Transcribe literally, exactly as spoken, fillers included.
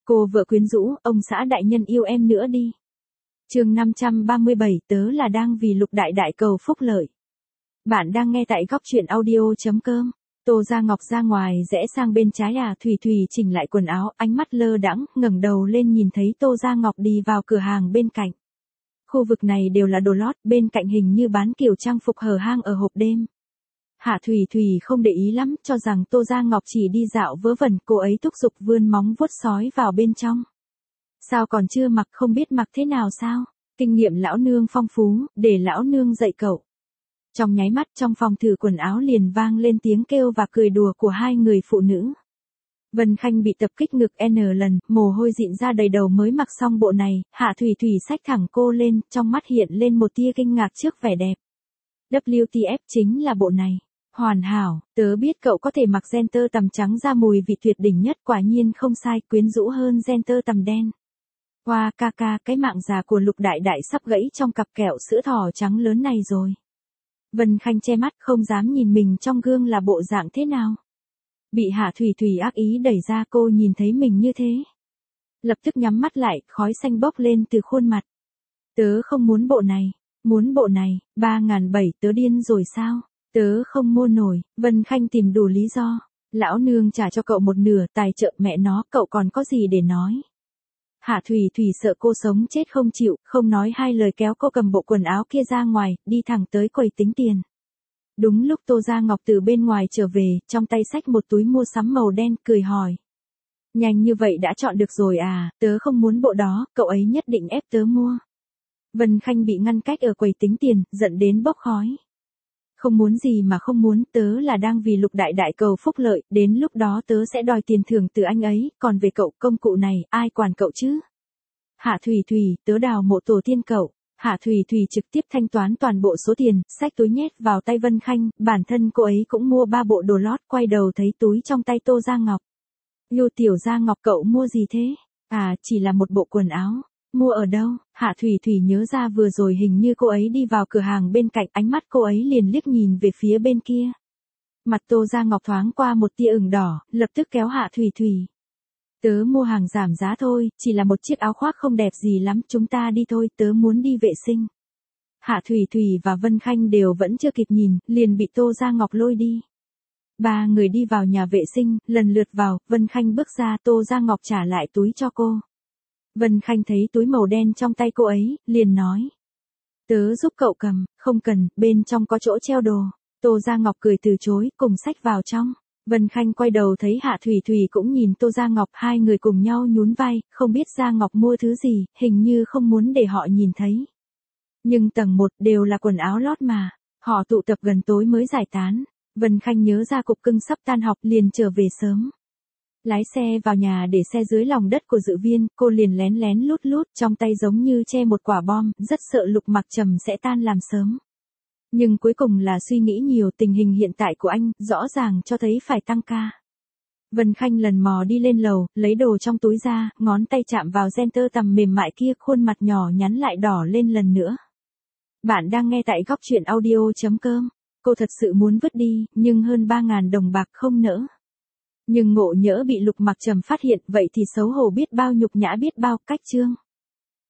Cô vợ quyến rũ, ông xã đại nhân yêu em nữa đi. Chương năm trăm ba mươi bảy, tớ là đang vì Lục đại đại cầu phúc lợi. Bạn đang nghe tại góc truyện audio chấm com. Tô Gia Ngọc ra ngoài rẽ sang bên trái à Thùy Thùy chỉnh lại quần áo, ánh mắt lơ đãng, ngẩng đầu lên nhìn thấy Tô Gia Ngọc đi vào cửa hàng bên cạnh. Khu vực này đều là đồ lót, bên cạnh hình như bán kiểu trang phục hở hang ở hộp đêm. Hạ Thùy Thùy không để ý lắm, cho rằng Tô Gia Ngọc chỉ đi dạo vớ vẩn, cô ấy thúc giục vươn móng vuốt sói vào bên trong. Sao còn chưa mặc, không biết mặc thế nào sao? Kinh nghiệm lão nương phong phú, để lão nương dạy cậu. Trong nháy mắt trong phòng thử quần áo liền vang lên tiếng kêu và cười đùa của hai người phụ nữ. Vân Khanh bị tập kích ngực N lần, mồ hôi dịn ra đầy đầu mới mặc xong bộ này, Hạ Thùy Thùy xách thẳng cô lên, trong mắt hiện lên một tia kinh ngạc trước vẻ đẹp. W T F chính là bộ này. Hoàn hảo, tớ biết cậu có thể mặc gen tơ tằm trắng ra mùi vị tuyệt đỉnh nhất, quả nhiên không sai, quyến rũ hơn gen tơ tằm đen. Hoa ca ca, cái mạng già của Lục đại đại sắp gãy trong cặp kẹo sữa thỏ trắng lớn này rồi. Vân Khanh che mắt không dám nhìn mình trong gương là bộ dạng thế nào. Bị Hạ Thùy Thùy ác ý đẩy ra, cô nhìn thấy mình như thế. Lập tức nhắm mắt lại, khói xanh bốc lên từ khuôn mặt. Tớ không muốn bộ này, muốn bộ này, ba ngàn bảy, tớ điên rồi sao? Tớ không mua nổi. Vân Khanh tìm đủ lý do. Lão nương trả cho cậu một nửa tài trợ, mẹ nó, cậu còn có gì để nói. Hạ Thùy Thùy sợ cô sống chết không chịu, không nói hai lời kéo cô cầm bộ quần áo kia ra ngoài, đi thẳng tới quầy tính tiền. Đúng lúc Tô Gia Ngọc từ bên ngoài trở về, trong tay xách một túi mua sắm màu đen, cười hỏi. Nhanh như vậy đã chọn được rồi à, tớ không muốn bộ đó, cậu ấy nhất định ép tớ mua. Vân Khanh bị ngăn cách ở quầy tính tiền, giận đến bốc khói. Không muốn gì mà không muốn, tớ là đang vì Lục đại đại cầu phúc lợi, đến lúc đó tớ sẽ đòi tiền thưởng từ anh ấy, còn về cậu công cụ này, ai quản cậu chứ? Hạ Thùy Thùy, tớ đào mộ tổ tiên cậu. Hạ Thùy Thùy trực tiếp thanh toán toàn bộ số tiền, xách túi nhét vào tay Vân Khanh, bản thân cô ấy cũng mua ba bộ đồ lót, quay đầu thấy túi trong tay Tô Gia Ngọc. Lưu Tiểu Gia Ngọc, cậu mua gì thế? À, chỉ là một bộ quần áo. Mua ở đâu? Hạ Thùy Thùy nhớ ra vừa rồi hình như cô ấy đi vào cửa hàng bên cạnh, ánh mắt cô ấy liền liếc nhìn về phía bên kia. Mặt Tô Gia Ngọc thoáng qua một tia ửng đỏ, lập tức kéo Hạ Thùy Thùy. Tớ mua hàng giảm giá thôi, chỉ là một chiếc áo khoác không đẹp gì lắm, chúng ta đi thôi, tớ muốn đi vệ sinh. Hạ Thùy Thùy và Vân Khanh đều vẫn chưa kịp nhìn, liền bị Tô Gia Ngọc lôi đi. Ba người đi vào nhà vệ sinh, lần lượt vào, Vân Khanh bước ra, Tô Gia Ngọc trả lại túi cho cô. Vân Khanh thấy túi màu đen trong tay cô ấy, liền nói. Tớ giúp cậu cầm, không cần, bên trong có chỗ treo đồ. Tô Gia Ngọc cười từ chối, cùng xách vào trong. Vân Khanh quay đầu thấy Hạ Thùy Thùy cũng nhìn Tô Gia Ngọc, hai người cùng nhau nhún vai, không biết Gia Ngọc mua thứ gì, hình như không muốn để họ nhìn thấy. Nhưng tầng một đều là quần áo lót mà, họ tụ tập gần tối mới giải tán. Vân Khanh nhớ ra cục cưng sắp tan học liền trở về sớm. Lái xe vào nhà để xe dưới lòng đất của dự viên, cô liền lén lén lút lút, trong tay giống như che một quả bom, rất sợ Lục Mặc Trầm sẽ tan làm sớm. Nhưng cuối cùng là suy nghĩ nhiều, tình hình hiện tại của anh, rõ ràng cho thấy phải tăng ca. Vân Khanh lần mò đi lên lầu, lấy đồ trong túi ra, ngón tay chạm vào gen tơ tằm mềm mại kia, khuôn mặt nhỏ nhắn lại đỏ lên lần nữa. Bạn đang nghe tại góc truyện audio chấm com. Cô thật sự muốn vứt đi, nhưng hơn ba ngàn đồng bạc không nỡ. Nhưng ngộ nhỡ bị Lục Mặc Trầm phát hiện, vậy thì xấu hổ biết bao, nhục nhã biết bao, cách chương.